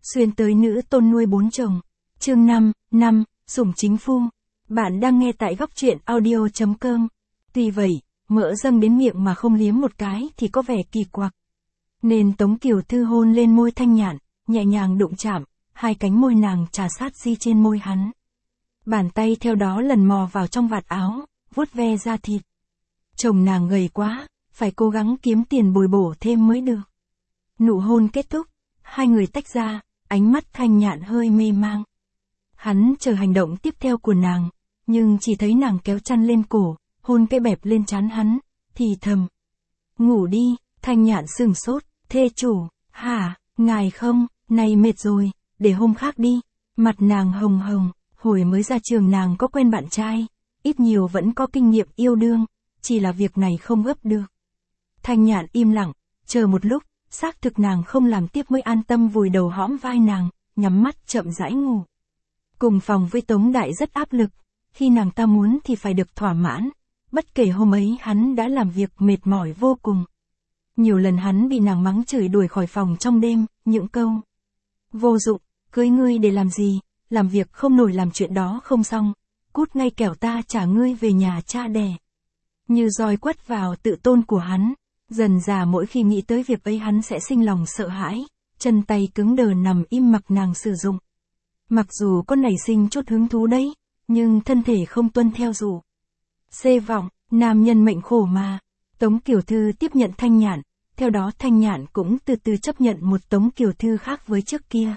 Xuyên tới nữ tôn nuôi 4 chồng. Chương 5, sủng chính phu. Bạn đang nghe tại góc truyện audio.com. Tuy vậy, mỡ dâng đến miệng mà không liếm một cái thì có vẻ kỳ quặc. Nên Tống Kiều Thư hôn lên môi Thanh Nhạn, nhẹ nhàng đụng chạm, hai cánh môi nàng trà sát di trên môi hắn. Bàn tay theo đó lần mò vào trong vạt áo, vuốt ve da thịt. Chồng nàng gầy quá, phải cố gắng kiếm tiền bồi bổ thêm mới được. Nụ hôn kết thúc, hai người tách ra, ánh mắt Thanh Nhạn hơi mê mang. Hắn chờ hành động tiếp theo của nàng, nhưng chỉ thấy nàng kéo chăn lên cổ, hôn cái bẹp lên trán hắn, thì thầm. Ngủ đi. Thanh Nhạn sửng sốt, thê chủ, hả, ngài không, nay mệt rồi, để hôm khác đi. Mặt nàng hồng hồng, hồi mới ra trường nàng có quen bạn trai, ít nhiều vẫn có kinh nghiệm yêu đương, chỉ là việc này không gấp được. Thanh Nhạn im lặng, chờ một lúc, xác thực nàng không làm tiếp mới an tâm vùi đầu hõm vai nàng, nhắm mắt chậm rãi ngủ. Cùng phòng với Tống Đại rất áp lực, khi nàng ta muốn thì phải được thỏa mãn, bất kể hôm ấy hắn đã làm việc mệt mỏi vô cùng. Nhiều lần hắn bị nàng mắng chửi đuổi khỏi phòng trong đêm, những câu vô dụng, cưới ngươi để làm gì, làm việc không nổi làm chuyện đó không xong, cút ngay kẻo ta trả ngươi về nhà cha đẻ. Như roi quất vào tự tôn của hắn, dần dà mỗi khi nghĩ tới việc ấy hắn sẽ sinh lòng sợ hãi, chân tay cứng đờ nằm im mặc nàng sử dụng. Mặc dù có nảy sinh chút hứng thú đấy, nhưng thân thể không tuân theo dụ. Xê vọng, nam nhân mệnh khổ mà. Tống Kiều Thư tiếp nhận Thanh Nhạn, theo đó Thanh Nhạn cũng từ từ chấp nhận một Tống Kiều Thư khác với trước kia.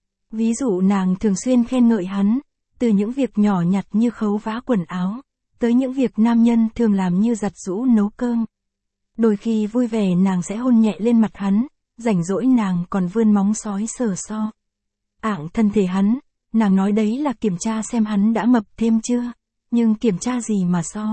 Ví dụ nàng thường xuyên khen ngợi hắn, từ những việc nhỏ nhặt như khấu vá quần áo, tới những việc nam nhân thường làm như giặt giũ nấu cơm. Đôi khi vui vẻ nàng sẽ hôn nhẹ lên mặt hắn, rảnh rỗi nàng còn vươn móng sói sờ so. Ạng thân thể hắn, nàng nói đấy là kiểm tra xem hắn đã mập thêm chưa, nhưng kiểm tra gì mà so.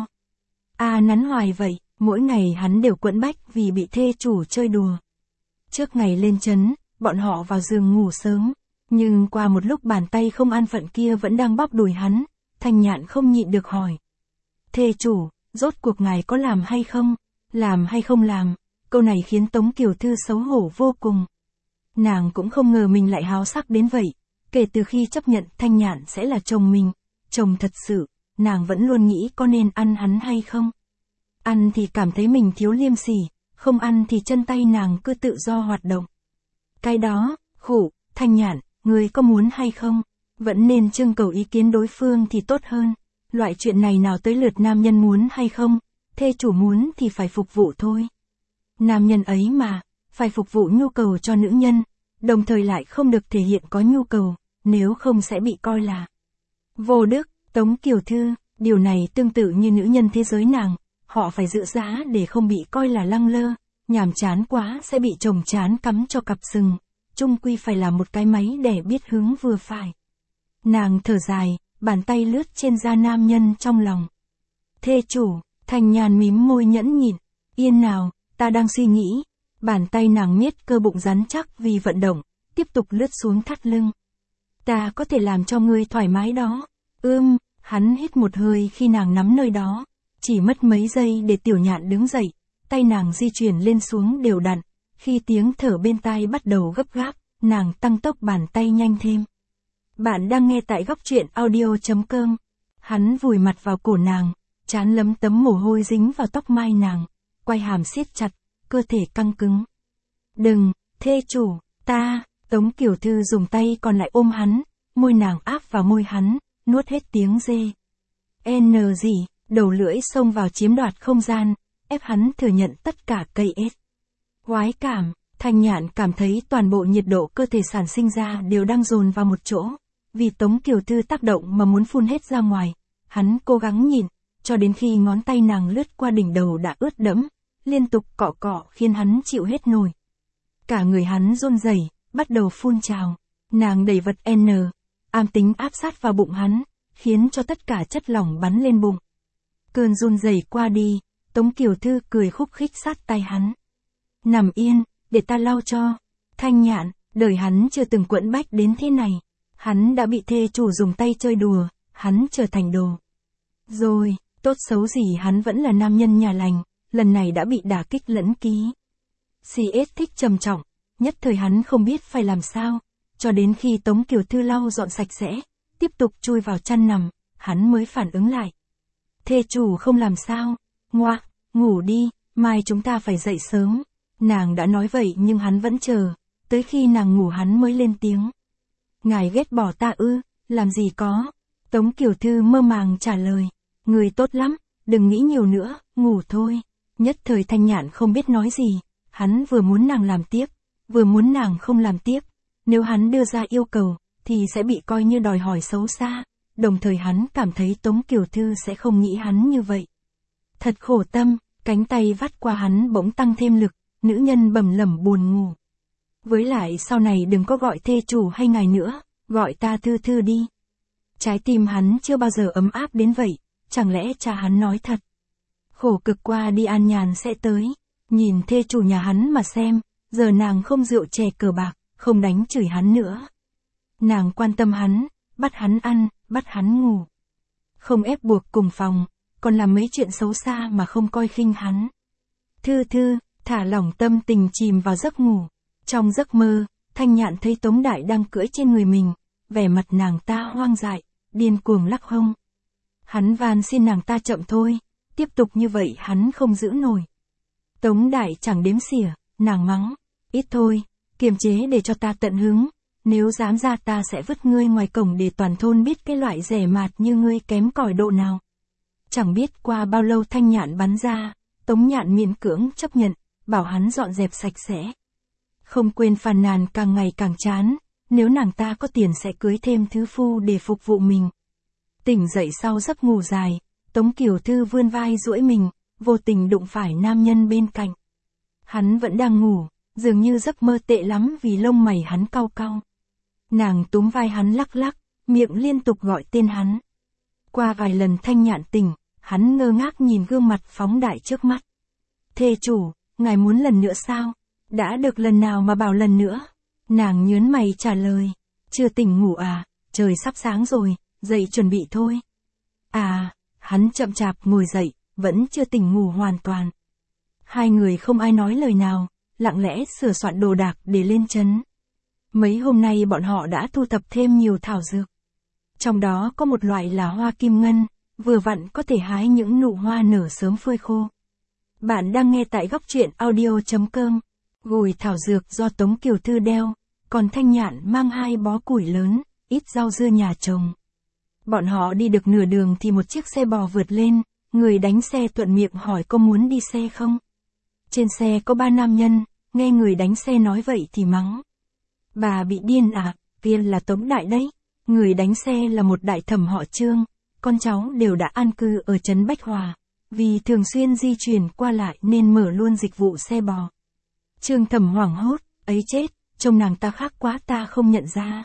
Nắn hoài vậy. Mỗi ngày hắn đều quẫn bách vì bị thê chủ chơi đùa. Trước ngày lên trấn, bọn họ vào giường ngủ sớm, nhưng qua một lúc bàn tay không an phận kia vẫn đang bóp đùi hắn, Thanh Nhạn không nhịn được hỏi. Thê chủ, rốt cuộc ngài có làm hay không? Làm hay không làm? Câu này khiến Tống Kiều Thư xấu hổ vô cùng. Nàng cũng không ngờ mình lại háo sắc đến vậy, kể từ khi chấp nhận Thanh Nhạn sẽ là chồng mình, chồng thật sự, nàng vẫn luôn nghĩ có nên ăn hắn hay không. Ăn thì cảm thấy mình thiếu liêm sỉ, không ăn thì chân tay nàng cứ tự do hoạt động. Cái đó, khổ, Thanh Nhạn, ngươi có muốn hay không? Vẫn nên trưng cầu ý kiến đối phương thì tốt hơn. Loại chuyện này nào tới lượt nam nhân muốn hay không, thê chủ muốn thì phải phục vụ thôi. Nam nhân ấy mà, phải phục vụ nhu cầu cho nữ nhân, đồng thời lại không được thể hiện có nhu cầu, nếu không sẽ bị coi là vô đức. Tống Kiều Thư, điều này tương tự như nữ nhân thế giới nàng. Họ phải giữ giá để không bị coi là lăng lơ, nhàm chán quá sẽ bị chồng chán cắm cho cặp sừng, chung quy phải là một cái máy để biết hướng vừa phải. Nàng thở dài, bàn tay lướt trên da nam nhân trong lòng. Thê chủ, Thanh Nhàn mím môi nhẫn nhịn, yên nào, ta đang suy nghĩ. Bàn tay nàng miết cơ bụng rắn chắc vì vận động, tiếp tục lướt xuống thắt lưng. Ta có thể làm cho ngươi thoải mái đó. Hắn hít một hơi khi nàng nắm nơi đó. Chỉ mất mấy giây để Tiểu Nhạn đứng dậy, tay nàng di chuyển lên xuống đều đặn, khi tiếng thở bên tai bắt đầu gấp gáp, nàng tăng tốc bàn tay nhanh thêm. Bạn đang nghe tại góc truyện audio.com. Hắn vùi mặt vào cổ nàng, trán lấm tấm mồ hôi dính vào tóc mai nàng, quai hàm siết chặt, cơ thể căng cứng. Đừng, thê chủ, ta. Tống Kiều Thư dùng tay còn lại ôm hắn, môi nàng áp vào môi hắn, nuốt hết tiếng dê. Gì? Đầu lưỡi xông vào chiếm đoạt không gian, ép hắn thừa nhận tất cả cây ết. Khoái cảm, Thanh Nhạn cảm thấy toàn bộ nhiệt độ cơ thể sản sinh ra đều đang dồn vào một chỗ, vì Tống Kiều Thư tác động mà muốn phun hết ra ngoài. Hắn cố gắng nhịn, cho đến khi ngón tay nàng lướt qua đỉnh đầu đã ướt đẫm, liên tục cọ cọ khiến hắn chịu hết nổi. Cả người hắn run rẩy, bắt đầu phun trào. Nàng đẩy vật ám tính áp sát vào bụng hắn, khiến cho tất cả chất lỏng bắn lên bụng. Cơn run rẩy qua đi, Tống Kiều Thư cười khúc khích sát tay hắn. Nằm yên, để ta lau cho. Thanh Nhạn, đời hắn chưa từng quẫn bách đến thế này. Hắn đã bị thê chủ dùng tay chơi đùa, hắn trở thành đồ. Rồi, tốt xấu gì hắn vẫn là nam nhân nhà lành, lần này đã bị đả kích lẫn ký. CS thích trầm trọng, nhất thời hắn không biết phải làm sao. cho đến khi Tống Kiều Thư lau dọn sạch sẽ, tiếp tục chui vào chăn nằm, hắn mới phản ứng lại. Thê chủ không làm sao, ngoa, ngủ đi, mai chúng ta phải dậy sớm. Nàng đã nói vậy nhưng hắn vẫn chờ, tới khi nàng ngủ hắn mới lên tiếng. Ngài ghét bỏ ta ư, làm gì có. Tống Kiều Thư mơ màng trả lời, người tốt lắm, đừng nghĩ nhiều nữa, ngủ thôi. Nhất thời Thanh Nhạn không biết nói gì, hắn vừa muốn nàng làm tiếp, vừa muốn nàng không làm tiếp. Nếu hắn đưa ra yêu cầu, thì sẽ bị coi như đòi hỏi xấu xa, đồng thời hắn cảm thấy Tống Kiều Thư sẽ không nghĩ hắn như vậy. Thật khổ tâm, cánh tay vắt qua hắn bỗng tăng thêm lực, nữ nhân bầm lẩm buồn ngủ. Với lại sau này đừng có gọi thê chủ hay ngài nữa, gọi ta Thư Thư đi. Trái tim hắn chưa bao giờ ấm áp đến vậy, chẳng lẽ cha hắn nói thật. Khổ cực qua đi an nhàn sẽ tới, nhìn thê chủ nhà hắn mà xem, giờ nàng không rượu chè cờ bạc, không đánh chửi hắn nữa. Nàng quan tâm hắn, bắt hắn ăn, bắt hắn ngủ. Không ép buộc cùng phòng, còn làm mấy chuyện xấu xa mà không coi khinh hắn. Thư Thư, thả lỏng tâm tình chìm vào giấc ngủ. Trong giấc mơ, Thanh Nhạn thấy Tống Đại đang cưỡi trên người mình, vẻ mặt nàng ta hoang dại, điên cuồng lắc hông. Hắn van xin nàng ta chậm thôi, tiếp tục như vậy hắn không giữ nổi. Tống Đại chẳng đếm xỉa, nàng mắng, ít thôi, kiềm chế để cho ta tận hứng, nếu dám ra ta sẽ vứt ngươi ngoài cổng để toàn thôn biết cái loại rẻ mạt như ngươi kém cỏi độ nào. Chẳng biết qua bao lâu Thanh Nhạn bắn ra, Tống Nhạn miễn cưỡng chấp nhận, bảo hắn dọn dẹp sạch sẽ. Không quên phàn nàn càng ngày càng chán, nếu nàng ta có tiền sẽ cưới thêm thứ phu để phục vụ mình. Tỉnh dậy sau giấc ngủ dài, Tống Kiều Thư vươn vai duỗi mình, vô tình đụng phải nam nhân bên cạnh. Hắn vẫn đang ngủ, dường như giấc mơ tệ lắm vì lông mày hắn cau cau. Nàng túm vai hắn lắc lắc, miệng liên tục gọi tên hắn. Qua vài lần Thanh Nhạn tỉnh, hắn ngơ ngác nhìn gương mặt phóng đại trước mắt. Thê chủ, ngài muốn lần nữa sao? Đã được lần nào mà bảo lần nữa? Nàng nhớn mày trả lời. Chưa tỉnh ngủ à, trời sắp sáng rồi, dậy chuẩn bị thôi. À, hắn chậm chạp ngồi dậy, vẫn chưa tỉnh ngủ hoàn toàn. Hai người không ai nói lời nào, lặng lẽ sửa soạn đồ đạc để lên trấn. Mấy hôm nay bọn họ đã thu thập thêm nhiều thảo dược. Trong đó có một loại là hoa kim ngân, vừa vặn có thể hái những nụ hoa nở sớm phơi khô. Bạn đang nghe tại góc truyện audio.com. Gùi thảo dược do Tống Kiều Thư đeo, còn Thanh Nhạn mang 2 bó củi lớn, ít rau dưa nhà trồng. Bọn họ đi được nửa đường thì một chiếc xe bò vượt lên, người đánh xe thuận miệng hỏi có muốn đi xe không. Trên xe có 3 nam nhân, nghe người đánh xe nói vậy thì mắng. Bà bị điên à, kia là Tống Đại đấy. Người đánh xe là một đại thẩm họ Trương, con cháu đều đã an cư ở trấn Bách Hòa, vì thường xuyên di chuyển qua lại nên mở luôn dịch vụ xe bò. Trương thẩm hoảng hốt, ấy chết, trông nàng ta khác quá ta không nhận ra.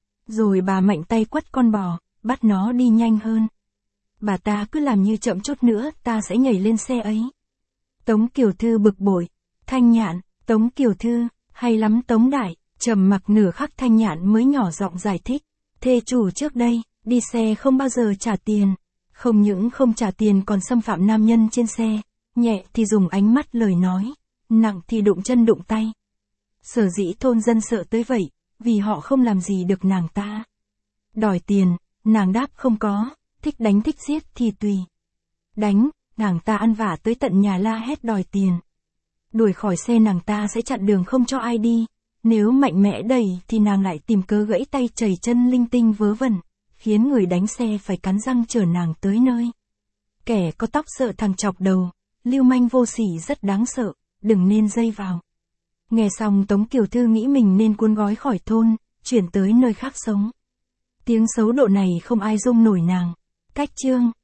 Rồi bà mạnh tay quất con bò, bắt nó đi nhanh hơn. Bà ta cứ làm như chậm chút nữa ta sẽ nhảy lên xe ấy. Tống Kiều Thư bực bội, Thanh Nhạn, Tống Kiều Thư, hay lắm Tống Đại, trầm mặc nửa khắc Thanh Nhạn mới nhỏ giọng giải thích. Thê chủ trước đây, đi xe không bao giờ trả tiền. Không những không trả tiền còn xâm phạm nam nhân trên xe, nhẹ thì dùng ánh mắt lời nói, nặng thì đụng chân đụng tay. Sở dĩ thôn dân sợ tới vậy, vì họ không làm gì được nàng ta. Đòi tiền, nàng đáp không có, thích đánh thích giết thì tùy. Đánh, nàng ta ăn vả tới tận nhà la hét đòi tiền. Đuổi khỏi xe nàng ta sẽ chặn đường không cho ai đi. Nếu mạnh mẽ đẩy thì nàng lại tìm cớ gãy tay chảy chân linh tinh vớ vẩn, khiến người đánh xe phải cắn răng chở nàng tới nơi. Kẻ có tóc sợ thằng chọc đầu, lưu manh vô sỉ rất đáng sợ, đừng nên dây vào. Nghe xong Tống Kiều Thư nghĩ mình nên cuốn gói khỏi thôn, chuyển tới nơi khác sống. Tiếng xấu độ này không ai dung nổi nàng. Cách chương